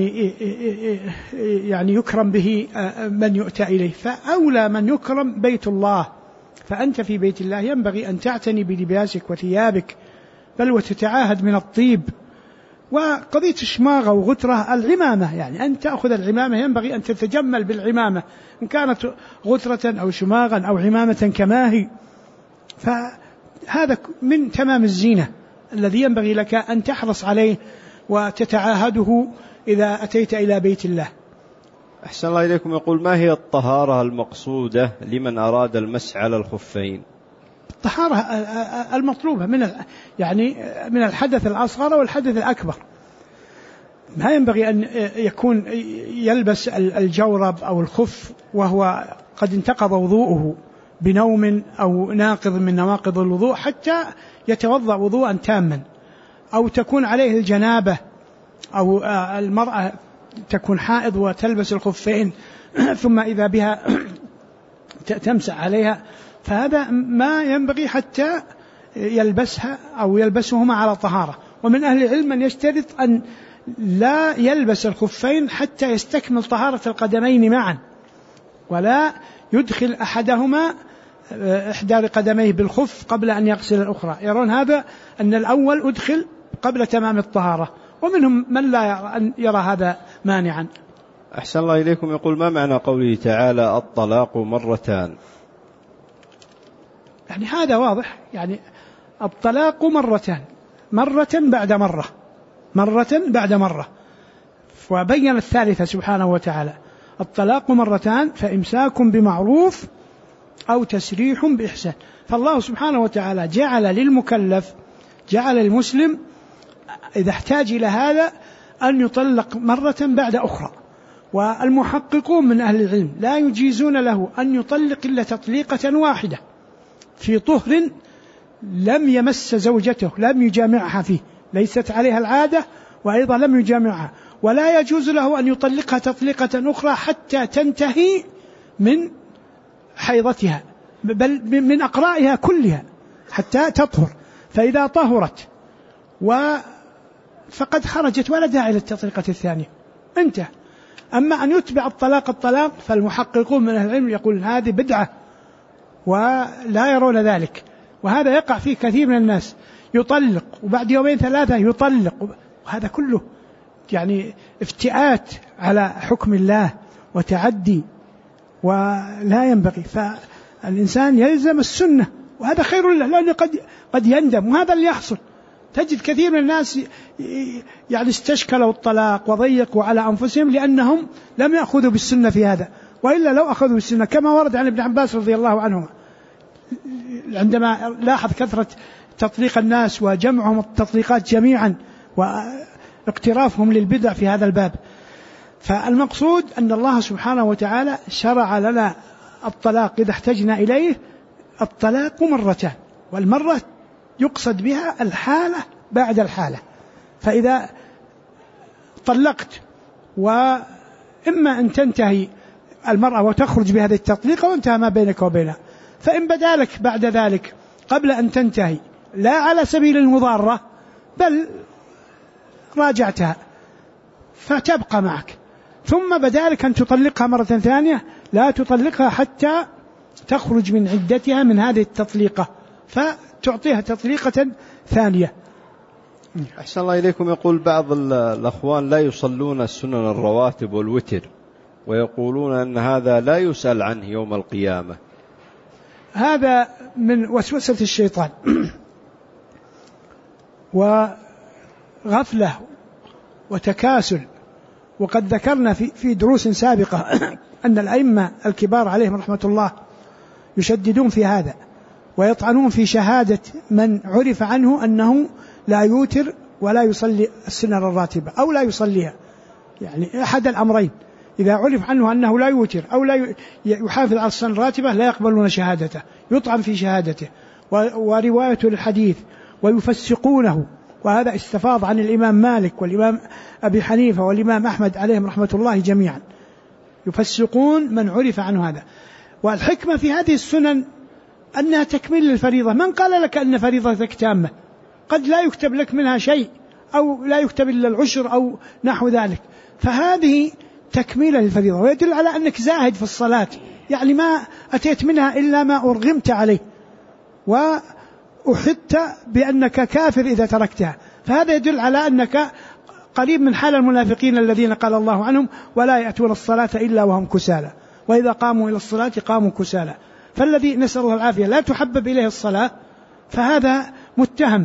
يعني يكرم به من يؤتى إليه، فأولى من يكرم بيت الله. فأنت في بيت الله ينبغي أن تعتني بلباسك وثيابك، بل وتتعاهد من الطيب. وقضية الشماغة وغترة العمامة، يعني أن تأخذ العمامة ينبغي أن تتجمل بالعمامة، إن كانت غترة أو شماغا أو عمامة كماهي، فهذا من تمام الزينة الذي ينبغي لك أن تحرص عليه وتتعاهده إذا أتيت إلى بيت الله. أحسن الله إليكم. يقول: ما هي الطهارة المقصودة لمن أراد المسح على الخفين؟ الطهارة المطلوبة من الحدث الأصغر والحدث الأكبر. ما ينبغي أن يكون يلبس الجورب أو الخف وهو قد انتقض وضوءه بنوم أو ناقض من نواقض الوضوء حتى يتوضأ وضوءا تاما، أو تكون عليه الجنابة، أو المرأة تكون حائض وتلبس الخفين ثم إذا بها تمسح عليها، فهذا ما ينبغي حتى يلبسها أو يلبسهما على طهارة. ومن أهل العلم من يشترط أن لا يلبس الخفين حتى يستكمل طهارة القدمين معا، ولا يدخل أحدهما إحدى قدميه بالخف قبل أن يغسل الأخرى، يرون هذا أن الأول أدخل قبل تمام الطهارة، ومنهم من لا يرى هذا مانعا. أحسن الله إليكم. يقول: ما معنى قوله تعالى الطلاق مرتان؟ يعني هذا واضح، يعني الطلاق مرتان، مرة بعد مرة، مرة بعد مرة، وبين الثالثة سبحانه وتعالى: الطلاق مرتان فإمساك بمعروف أو تسريح بإحسان. فالله سبحانه وتعالى جعل للمكلف، جعل المسلم إذا احتاج إلى هذا أن يطلق مرة بعد أخرى، والمحققون من أهل العلم لا يجيزون له أن يطلق إلا تطليقة واحدة في طهر لم يمس زوجته، لم يجامعها فيه، ليست عليها العادة وأيضا لم يجامعها، ولا يجوز له أن يطلقها تطليقة أخرى حتى تنتهي من حيضتها بل من أقرائها كلها حتى تطهر، فإذا طهرت فقد خرجت ولا داعي للتطليقة الثانية، انتهى. أما أن يتبع الطلاق فالمحققون من أهل العلم يقول هذه بدعة ولا يرون ذلك، وهذا يقع فيه كثير من الناس، يطلق وبعد يومين ثلاثة يطلق، وهذا كله يعني افتئات على حكم الله وتعدي، ولا ينبغي. فالإنسان يلزم السنة، وهذا خير له، لأنه قد يندم، وهذا اللي يحصل. تجد كثير من الناس يعني استشكلوا الطلاق وضيقوا على أنفسهم لأنهم لم يأخذوا بالسنة في هذا، وإلا لو أخذوا بالسنة كما ورد عن ابن عباس رضي الله عنهما عندما لاحظ كثرة تطليق الناس وجمعهم التطليقات جميعا واقترافهم للبدع في هذا الباب. فالمقصود أن الله سبحانه وتعالى شرع لنا الطلاق إذا احتجنا إليه الطلاق مرتان، والمرة يقصد بها الحالة بعد الحالة، فإذا طلقت، وإما أن تنتهي المرأة وتخرج بهذه التطليق وانتهى ما بينك وبينها. فإن بدالك بعد ذلك قبل أن تنتهي لا على سبيل المضارة بل راجعتها فتبقى معك، ثم بدالك أن تطلقها مرة ثانية، لا تطلقها حتى تخرج من عدتها من هذه التطليقة فتعطيها تطليقة ثانية. أحسن الله إليكم. يقول بعض الأخوان لا يصلون السنن الرواتب والوتر، ويقولون أن هذا لا يسأل عنه يوم القيامة. هذا من وسوسة الشيطان وغفلة وتكاسل. وقد ذكرنا في دروس سابقة أن الأئمة الكبار عليهم رحمة الله يشددون في هذا ويطعنون في شهادة من عرف عنه أنه لا يوتر ولا يصلي السنن الراتبة أو لا يصليها، يعني أحد الأمرين، إذا عرف عنه أنه لا يوتر أو لا يحافظ على السنن الراتبة لا يقبلون شهادته، يطعن في شهادته وروايته للحديث ويفسقونه. وهذا استفاض عن الإمام مالك والإمام أبي حنيفة والإمام أحمد عليهم رحمة الله جميعا، يفسقون من عرف عنه هذا. والحكمة في هذه السنن أنها تكمل للفريضة. من قال لك أن فريضتك تامة؟ قد لا يكتب لك منها شيء أو لا يكتب إلا العشر أو نحو ذلك، فهذه تكميل للفريضة. ويدل على أنك زاهد في الصلاة، يعني ما أتيت منها إلا ما أرغمت عليه وأحدت بأنك كافر إذا تركتها، فهذا يدل على أنك قريب من حال المنافقين الذين قال الله عنهم ولا يأتون الصلاة إلا وهم كسالى وإذا قاموا إلى الصلاة قاموا كسالى. فالذي نسأل الله العافية لا تحبب إليه الصلاة فهذا متهم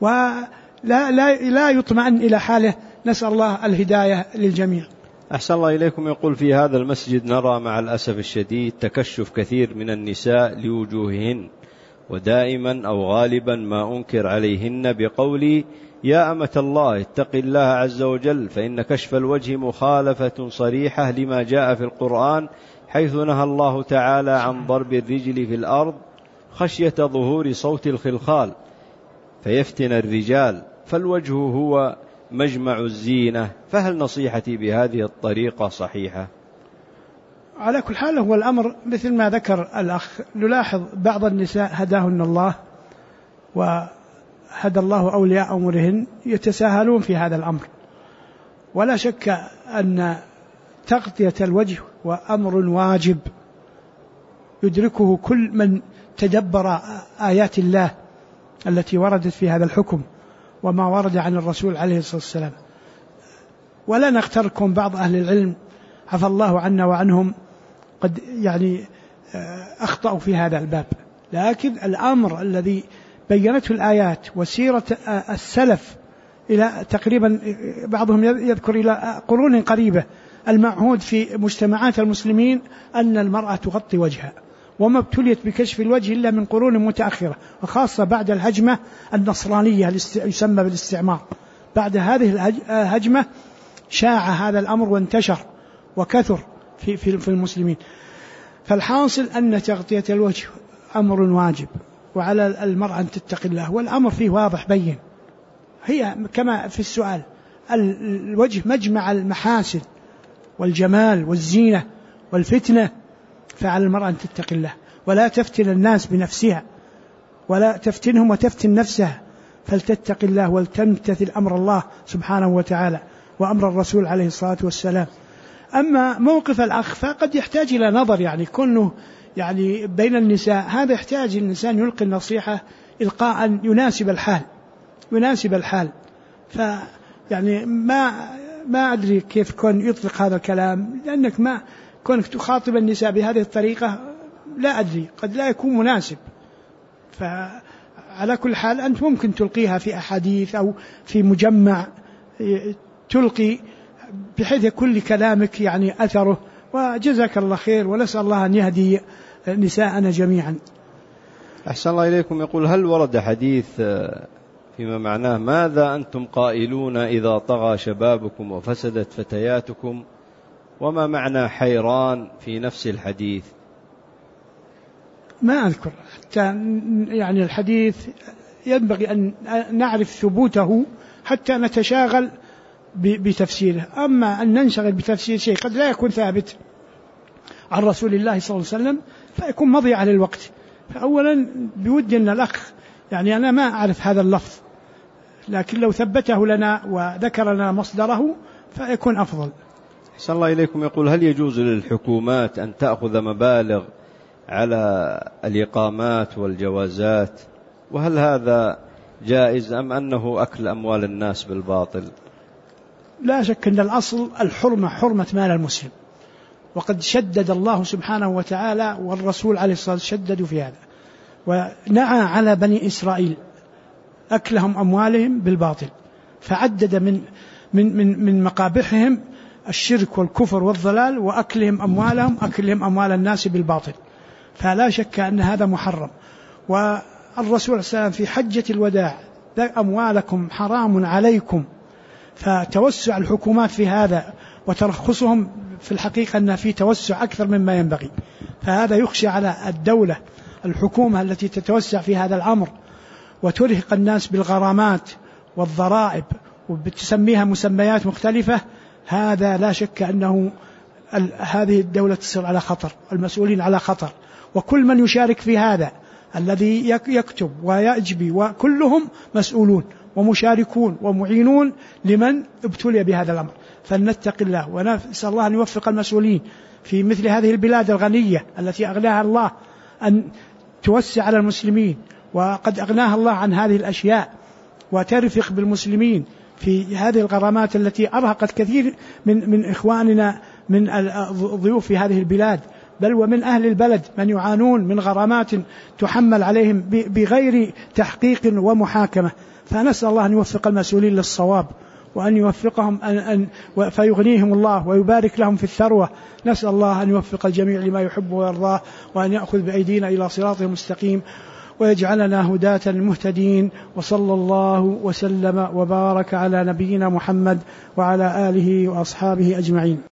ولا يطمئن إلى حاله. نسأل الله الهداية للجميع. أحسن الله إليكم. يقول في هذا المسجد نرى مع الأسف الشديد تكشف كثير من النساء لوجوههن، ودائما أو غالبا ما أنكر عليهن بقولي يا أمة الله اتق الله عز وجل، فإن كشف الوجه مخالفة صريحة لما جاء في القرآن حيث نهى الله تعالى عن ضرب الرجل في الأرض خشية ظهور صوت الخلخال فيفتن الرجال، فالوجه هو مجمع الزينة، فهل نصيحتي بهذه الطريقة صحيحة؟ على كل حال هو الأمر مثل ما ذكر الأخ، نلاحظ بعض النساء هداهن الله وهدى الله أولياء أمرهن يتساهلون في هذا الأمر. ولا شك أن تغطية الوجه وأمر واجب يدركه كل من تدبر آيات الله التي وردت في هذا الحكم وما ورد عن الرسول عليه الصلاة والسلام. ولا نختركم بعض أهل العلم عفى الله عنا وعنهم قد أخطأوا في هذا الباب، لكن الأمر الذي بينته الآيات وسيرة السلف إلى تقريبا بعضهم يذكر إلى قرون قريبة المعهود في مجتمعات المسلمين أن المرأة تغطي وجهها، وما ابتليت بكشف الوجه إلا من قرون متأخرة، وخاصة بعد الهجمة النصرانية يسمى بالاستعمار. بعد هذه الهجمة شاع هذا الأمر وانتشر وكثر في المسلمين. فالحاصل أن تغطية الوجه أمر واجب، وعلى المرأة أن تتقي الله، والأمر فيه واضح بين، هي كما في السؤال الوجه مجمع المحاسن والجمال والزينة والفتنة، فعلى المرأة أن تتقي الله ولا تفتن الناس بنفسها ولا تفتنهم وتفتن نفسها، فلتتقي الله ولتمتثل أمر الله سبحانه وتعالى وأمر الرسول عليه الصلاة والسلام. أما موقف الأخ فقد يحتاج إلى نظر، كونه بين النساء، هذا يحتاج الإنسان يلقي النصيحة إلقاء يناسب الحال. ما أدري كيف كون يطلق هذا الكلام، لأنك ما كونك تخاطب النساء بهذه الطريقة لا أدري قد لا يكون مناسب. فعلى كل حال أنت ممكن تلقيها في أحاديث أو في مجمع تلقي بحيث يكون لكلامك أثره، وجزاك الله خير، ونسأل الله أن يهدي نساءنا جميعا. أحسن الله إليكم. يقول هل ورد حديث فيما معناه ماذا أنتم قائلون إذا طغى شبابكم وفسدت فتياتكم، وما معنى حيران في نفس الحديث؟ ما أذكر حتى الحديث ينبغي أن نعرف ثبوته حتى نتشاغل بتفسيره. أما أن ننشغل بتفسير شيء قد لا يكون ثابت عن رسول الله صلى الله عليه وسلم فيكون مضيعة للوقت. فأولا بودي أن الأخ يعني أنا ما أعرف هذا اللفظ، لكن لو ثبته لنا وذكر لنا مصدره فيكون أفضل. أحسن الله إليكم. يقول: هل يجوز للحكومات أن تأخذ مبالغ على الإقامات والجوازات؟ وهل هذا جائز أم أنه أكل أموال الناس بالباطل؟ لا شك أن الأصل الحرمة، حرمة مال المسلم، وقد شدد الله سبحانه وتعالى والرسول عليه الصلاة والسلام شددوا في هذا، ونعى على بني إسرائيل أكلهم أموالهم بالباطل، فعدد من مقابحهم الشرك والكفر والضلال، وأكلهم أموالهم أكلهم أموال الناس بالباطل، فلا شك أن هذا محرم. والرسول صلى الله عليه وسلم في حجة الوداع: أموالكم حرام عليكم. فتوسع الحكومات في هذا وترخصهم في الحقيقة أن في توسع أكثر مما ينبغي، فهذا يخشى على الدولة الحكومة التي تتوسع في هذا الأمر وترهق الناس بالغرامات والضرائب وبتسميها مسميات مختلفة. هذا لا شك أنه هذه الدولة تصير على خطر، المسؤولين على خطر، وكل من يشارك في هذا الذي يكتب ويأجبي وكلهم مسؤولون ومشاركون ومعينون لمن ابتلي بهذا الأمر. فلنتق الله ونسأل الله أن يوفق المسؤولين في مثل هذه البلاد الغنية التي أغناها الله أن توسع على المسلمين، وقد أغناها الله عن هذه الأشياء، وترفق بالمسلمين في هذه الغرامات التي أرهقت كثير من إخواننا من الضيوف في هذه البلاد، بل ومن أهل البلد من يعانون من غرامات تحمل عليهم بغير تحقيق ومحاكمة. فنسأل الله أن يوفق المسؤولين للصواب، وأن يوفقهم فيغنيهم الله ويبارك لهم في الثروة. نسأل الله أن يوفق الجميع لما يحب ويرضاه، وأن يأخذ بأيدينا إلى صراط مستقيم، ويجعلنا هداة مهتدين. وصلى الله وسلم وبارك على نبينا محمد وعلى آله وأصحابه أجمعين.